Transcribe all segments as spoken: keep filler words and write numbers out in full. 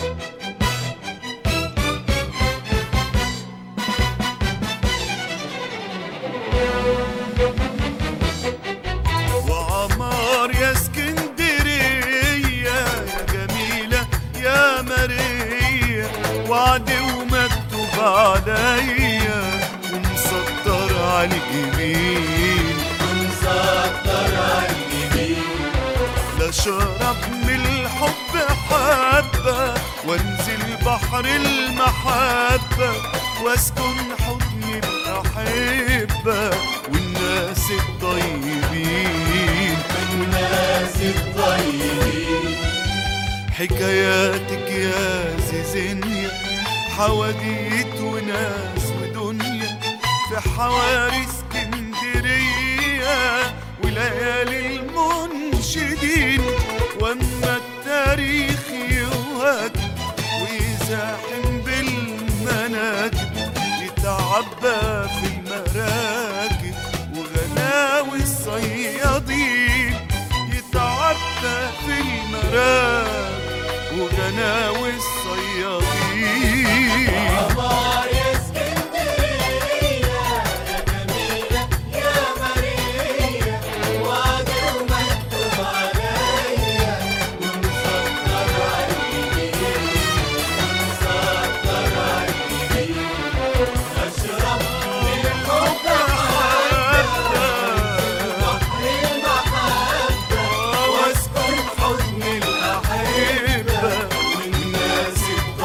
وعمار يا اسكندرية يا جميلة يا مارية، وعدي ومكتوب عليا ومسطر عالجبين، ومسطر عالجبين. لا شرب من الحب حبة وانزل بحر المحبة، واسكن حضن الأحبة والناس الطيبين، والناس الطيبين. حكاياتك يا زيزينيا حواديت وناس ودنيا في حواري اسكندرية وليالي المنشدين. واما التاريخ يوهج ويزاحم بالمناكب، يتعبى في المراكب وغناوي الصيادين، يتعبى في المراكب وغناوي الصيادين. عمار يا اسكندرية يا جميلة يا مارية، وعدي ومكتوب عليا ومسطر عالجبين، ومسطر عالجبين. أشرب من الحب حبة بحر المحبة، واسكن حضن الأحبة والناس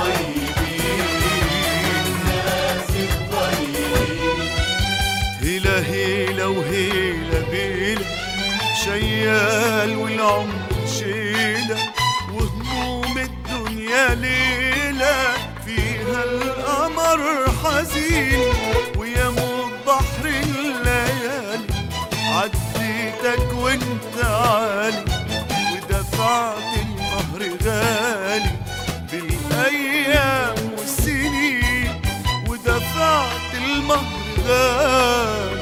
الطيبين، الناس الطيبين. هيلا هيلا وهيلا بيلا، شيال والعمر شيلة، وهموم الدنيا ليلة فيها القمر حزين، ويموت بحر الليالي عديتك وانت عالي، ودفعت المهر غالي بالايام والسنين، ودفعت المهر غالي